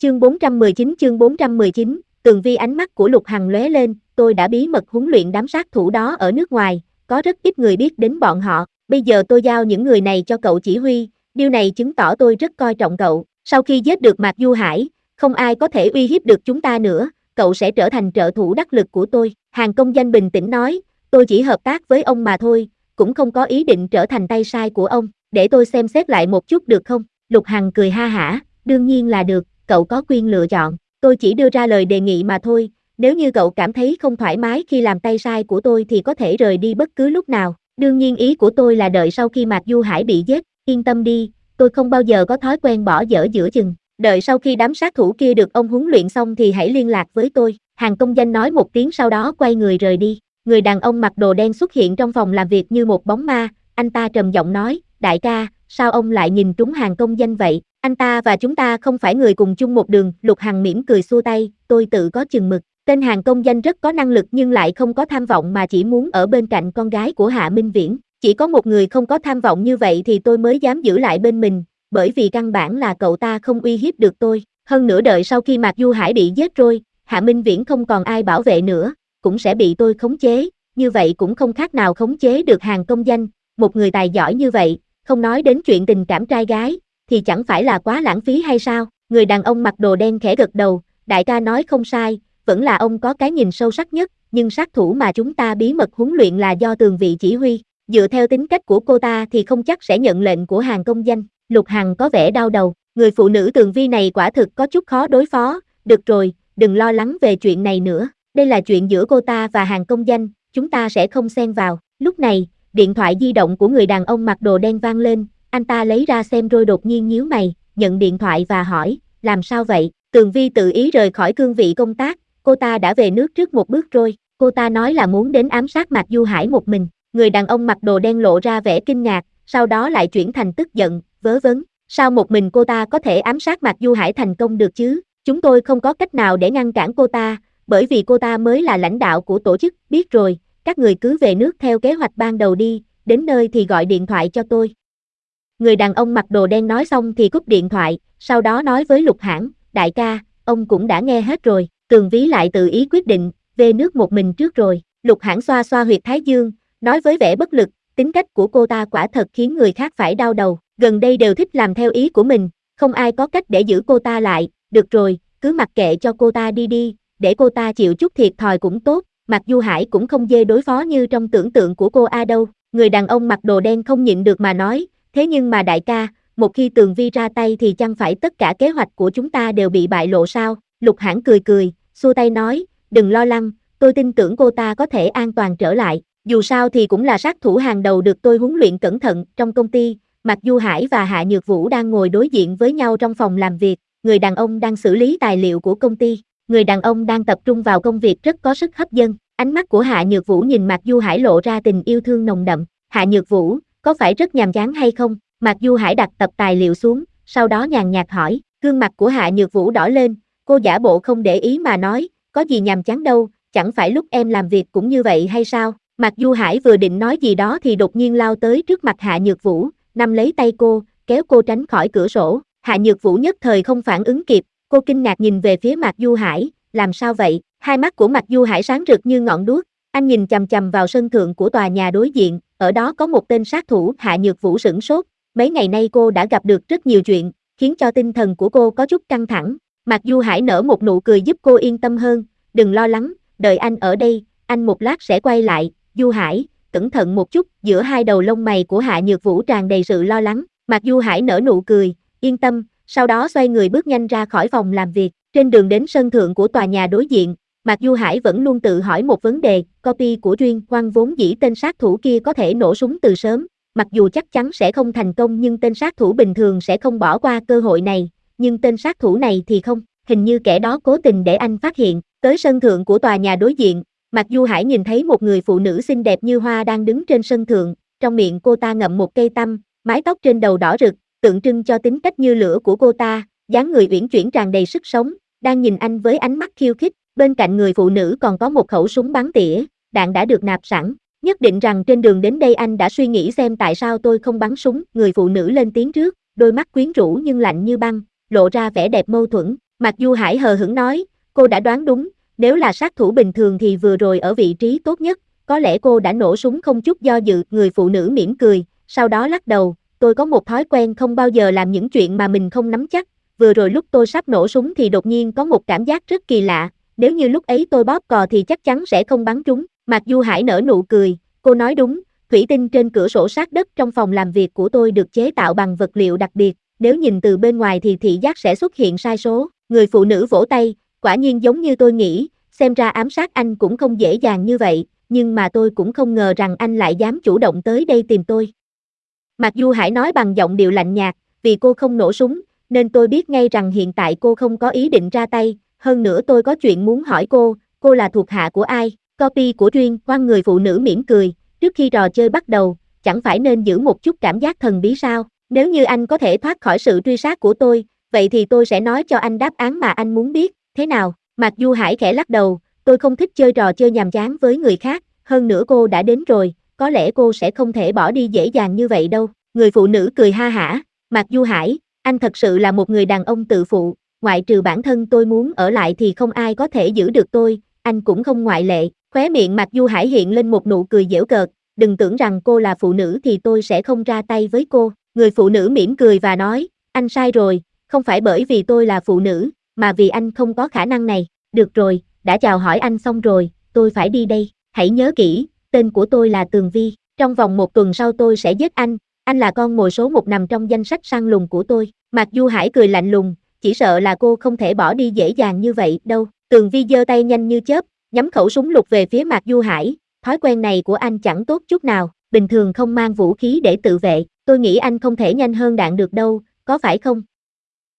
chương 419, Tường Vi. ánh mắt của Lục Hằng lóe lên, tôi đã bí mật huấn luyện đám sát thủ đó ở nước ngoài, có rất ít người biết đến bọn họ, bây giờ tôi giao những người này cho cậu chỉ huy, điều này chứng tỏ tôi rất coi trọng cậu, sau khi giết được Mạc Du Hải, không ai có thể uy hiếp được chúng ta nữa, cậu sẽ trở thành trợ thủ đắc lực của tôi. Hàn Công Danh bình tĩnh nói, tôi chỉ hợp tác với ông mà thôi, cũng không có ý định trở thành tay sai của ông, để tôi xem xét lại một chút được không? Lục Hằng cười ha hả, đương nhiên là được, cậu có quyền lựa chọn, tôi chỉ đưa ra lời đề nghị mà thôi, nếu như cậu cảm thấy không thoải mái khi làm tay sai của tôi thì có thể rời đi bất cứ lúc nào, đương nhiên ý của tôi là đợi sau khi Mạc Du Hải bị giết, yên tâm đi, tôi không bao giờ có thói quen bỏ dở giữa chừng, đợi sau khi đám sát thủ kia được ông huấn luyện xong thì hãy liên lạc với tôi. Hàn Công Danh nói một tiếng sau đó quay người rời đi. Người đàn ông mặc đồ đen xuất hiện trong phòng làm việc như một bóng ma, anh ta trầm giọng nói, đại ca, sao ông lại nhìn trúng Hàn Công Danh vậy, anh ta và chúng ta không phải người cùng chung một đường. Lục Hằng mỉm cười xua tay, tôi tự có chừng mực, tên Hàn Công Danh rất có năng lực nhưng lại không có tham vọng mà chỉ muốn ở bên cạnh con gái của Hạ Minh Viễn, chỉ có một người không có tham vọng như vậy thì tôi mới dám giữ lại bên mình, bởi vì căn bản là cậu ta không uy hiếp được tôi, hơn nữa đợi sau khi Mạc Du Hải bị giết rồi, Hạ Minh Viễn không còn ai bảo vệ nữa, cũng sẽ bị tôi khống chế, như vậy cũng không khác nào khống chế được Hàn Công Danh, một người tài giỏi như vậy, không nói đến chuyện tình cảm trai gái, thì chẳng phải là quá lãng phí hay sao? Người đàn ông mặc đồ đen khẽ gật đầu, đại ca nói không sai, vẫn là ông có cái nhìn sâu sắc nhất, nhưng sát thủ mà chúng ta bí mật huấn luyện là do Tường Vi chỉ huy, dựa theo tính cách của cô ta thì không chắc sẽ nhận lệnh của Hàn Công Danh. Lục Hằng có vẻ đau đầu, người phụ nữ Tường Vi này quả thực có chút khó đối phó, được rồi, đừng lo lắng về chuyện này nữa, đây là chuyện giữa cô ta và Hàn Công Danh, chúng ta sẽ không xen vào. Lúc này, điện thoại di động của người đàn ông mặc đồ đen vang lên, anh ta lấy ra xem rồi đột nhiên nhíu mày, nhận điện thoại và hỏi, làm sao vậy? Tường Vi tự ý rời khỏi cương vị công tác, cô ta đã về nước trước một bước rồi, cô ta nói là muốn đến ám sát Mạc Du Hải một mình. Người đàn ông mặc đồ đen lộ ra vẻ kinh ngạc, sau đó lại chuyển thành tức giận, vớ vẩn, sao một mình cô ta có thể ám sát Mạc Du Hải thành công được chứ? Chúng tôi không có cách nào để ngăn cản cô ta, bởi vì cô ta mới là lãnh đạo của tổ chức, biết rồi, các người cứ về nước theo kế hoạch ban đầu đi, đến nơi thì gọi điện thoại cho tôi. Người đàn ông mặc đồ đen nói xong thì cúp điện thoại, sau đó nói với Lục Hãn, đại ca, ông cũng đã nghe hết rồi, Tường Vi lại tự ý quyết định, về nước một mình trước rồi. Lục Hãn xoa xoa huyệt thái dương, nói với vẻ bất lực, tính cách của cô ta quả thật khiến người khác phải đau đầu, gần đây đều thích làm theo ý của mình, không ai có cách để giữ cô ta lại, được rồi, cứ mặc kệ cho cô ta đi đi, để cô ta chịu chút thiệt thòi cũng tốt, Mạc Du Hải cũng không dễ đối phó như trong tưởng tượng của cô đâu. Người đàn ông mặc đồ đen không nhịn được mà nói, thế nhưng mà đại ca, một khi Tường Vi ra tay thì chẳng phải tất cả kế hoạch của chúng ta đều bị bại lộ sao? Lục Hãn cười cười, xua tay nói, đừng lo lắng, tôi tin tưởng cô ta có thể an toàn trở lại, dù sao thì cũng là sát thủ hàng đầu được tôi huấn luyện cẩn thận. Trong công ty, Mạc Du Hải và Hạ Nhược Vũ đang ngồi đối diện với nhau trong phòng làm việc, người đàn ông đang xử lý tài liệu của công ty, người đàn ông đang tập trung vào công việc rất có sức hấp dẫn. Ánh mắt của Hạ Nhược Vũ nhìn Mạc Du Hải lộ ra tình yêu thương nồng đậm. Hạ Nhược Vũ, có phải rất nhàm chán hay không? Mạc Du Hải đặt tập tài liệu xuống, sau đó nhàn nhạt hỏi. Gương mặt của Hạ Nhược Vũ đỏ lên, cô giả bộ không để ý mà nói, có gì nhàm chán đâu, chẳng phải lúc em làm việc cũng như vậy hay sao? Mạc Du Hải vừa định nói gì đó thì đột nhiên lao tới trước mặt Hạ Nhược Vũ, nắm lấy tay cô, kéo cô tránh khỏi cửa sổ. Hạ Nhược Vũ nhất thời không phản ứng kịp, cô kinh ngạc nhìn về phía Mạc Du Hải, làm sao vậy? Hai mắt của Mạc Du Hải sáng rực như ngọn đuốc, anh nhìn chằm chằm vào sân thượng của tòa nhà đối diện, ở đó có một tên sát thủ. Hạ Nhược Vũ sửng sốt, mấy ngày nay cô đã gặp được rất nhiều chuyện, khiến cho tinh thần của cô có chút căng thẳng. Mạc Du Hải nở một nụ cười giúp cô yên tâm hơn, đừng lo lắng, đợi anh ở đây, anh một lát sẽ quay lại. Du Hải, cẩn thận một chút. Giữa hai đầu lông mày của Hạ Nhược Vũ tràn đầy sự lo lắng. Mạc Du Hải nở nụ cười, yên tâm, sau đó xoay người bước nhanh ra khỏi phòng làm việc. Trên đường đến sân thượng của tòa nhà đối diện, Mạc Du Hải vẫn luôn tự hỏi một vấn đề, copy của Duyên Quang vốn dĩ tên sát thủ kia có thể nổ súng từ sớm, mặc dù chắc chắn sẽ không thành công nhưng tên sát thủ bình thường sẽ không bỏ qua cơ hội này, nhưng tên sát thủ này thì không, hình như kẻ đó cố tình để anh phát hiện. Tới sân thượng của tòa nhà đối diện, Mạc Du Hải nhìn thấy một người phụ nữ xinh đẹp như hoa đang đứng trên sân thượng, trong miệng cô ta ngậm một cây tăm, mái tóc trên đầu đỏ rực, tượng trưng cho tính cách như lửa của cô ta, dáng người uyển chuyển tràn đầy sức sống, đang nhìn anh với ánh mắt khiêu khích. Bên cạnh người phụ nữ còn có một khẩu súng bắn tỉa, đạn đã được nạp sẵn, nhất định rằng trên đường đến đây anh đã suy nghĩ xem tại sao tôi không bắn súng. Người phụ nữ lên tiếng trước, đôi mắt quyến rũ nhưng lạnh như băng, lộ ra vẻ đẹp mâu thuẫn, Mạc Du Hải hờ hững nói, cô đã đoán đúng, nếu là sát thủ bình thường thì vừa rồi ở vị trí tốt nhất, có lẽ cô đã nổ súng không chút do dự. Người phụ nữ mỉm cười, sau đó lắc đầu, tôi có một thói quen không bao giờ làm những chuyện mà mình không nắm chắc, vừa rồi lúc tôi sắp nổ súng thì đột nhiên có một cảm giác rất kỳ lạ, nếu như lúc ấy tôi bóp cò thì chắc chắn sẽ không bắn trúng. Mạc Du Hải nở nụ cười, cô nói đúng, thủy tinh trên cửa sổ sát đất trong phòng làm việc của tôi được chế tạo bằng vật liệu đặc biệt, nếu nhìn từ bên ngoài thì thị giác sẽ xuất hiện sai số. Người phụ nữ vỗ tay, quả nhiên giống như tôi nghĩ, xem ra ám sát anh cũng không dễ dàng như vậy, nhưng mà tôi cũng không ngờ rằng anh lại dám chủ động tới đây tìm tôi. Mạc Du Hải nói bằng giọng điệu lạnh nhạt, vì cô không nổ súng, nên tôi biết ngay rằng hiện tại cô không có ý định ra tay, hơn nữa tôi có chuyện muốn hỏi cô là thuộc hạ của ai? Copy của Duyên. Quan người phụ nữ mỉm cười, trước khi trò chơi bắt đầu, chẳng phải nên giữ một chút cảm giác thần bí sao? Nếu như anh có thể thoát khỏi sự truy sát của tôi, vậy thì tôi sẽ nói cho anh đáp án mà anh muốn biết, thế nào? Mạc Du Hải khẽ lắc đầu, tôi không thích chơi trò chơi nhàm chán với người khác, hơn nữa cô đã đến rồi, có lẽ cô sẽ không thể bỏ đi dễ dàng như vậy đâu. Người phụ nữ cười ha hả, Mạc Du Hải, anh thật sự là một người đàn ông tự phụ, ngoại trừ bản thân tôi muốn ở lại thì không ai có thể giữ được tôi, anh cũng không ngoại lệ. Khóe miệng Mạc Du Hải hiện lên một nụ cười giễu cợt, đừng tưởng rằng cô là phụ nữ thì tôi sẽ không ra tay với cô. Người phụ nữ mỉm cười và nói, anh sai rồi, không phải bởi vì tôi là phụ nữ, mà vì anh không có khả năng này. Được rồi, đã chào hỏi anh xong rồi, tôi phải đi đây, hãy nhớ kỹ, tên của tôi là Tường Vi, trong vòng 1 tuần sau tôi sẽ giết anh là con mồi số 1 nằm trong danh sách săn lùng của tôi. Mạc Du Hải cười lạnh lùng, chỉ sợ là cô không thể bỏ đi dễ dàng như vậy đâu. Tường Vi giơ tay nhanh như chớp, nhắm khẩu súng lục về phía Mạc Du Hải, thói quen này của anh chẳng tốt chút nào, bình thường không mang vũ khí để tự vệ, tôi nghĩ anh không thể nhanh hơn đạn được đâu, có phải không?